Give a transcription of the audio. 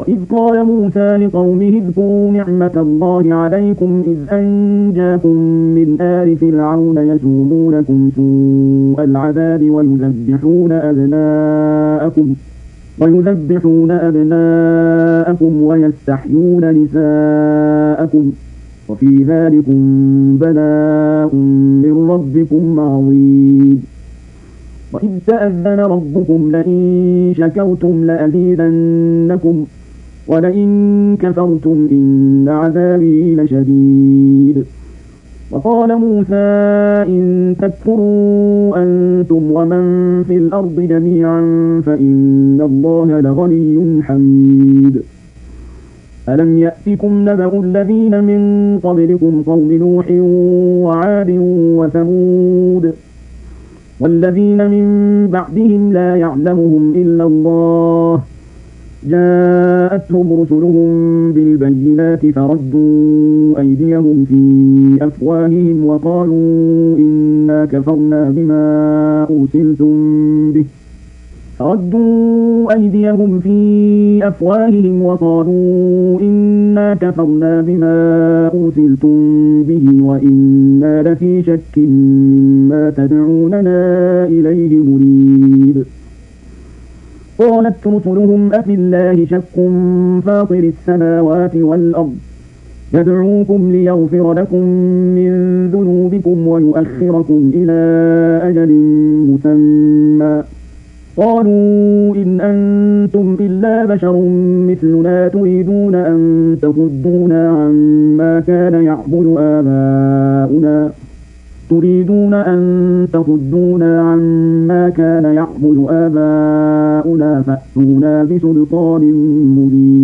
وإذ قال موسى لقومه اذكروا نعمة الله عليكم إذ أنجاكم من آل فرعون يسومونكم سوء العذاب ويذبحون أبناءكم ويستحيون نساءكم وفي ذلكم بلاء من ربكم عظيم. وإذ تأذن ربكم لئن شكرتم لأزيدنكم ولئن كفرتم إن عذابي لشديد. وقال موسى إن تكفروا أنتم ومن في الأرض جميعا فإن الله لغني حميد. ألم يأتكم نبأ الذين من قبلكم قوم نوح وعاد وثمود والذين من بعدهم لا يعلمهم إلا الله جاءتهم رسلهم بالبينات فردوا أيديهم في أفواههم وقالوا إنا كفرنا بما أرسلتم به وإنا لفي شك مما تدعوننا إليه مريب. قالت رسلهم أفي الله شك فاطر السماوات والأرض يدعوكم ليغفر لكم من ذنوبكم ويؤخركم إلى أجل مسمى. قالوا إن أنتم إلا بشر مثلنا تريدون أن تصدونا عما كان يعبد آباؤنا فأتونا بسلطان مبين.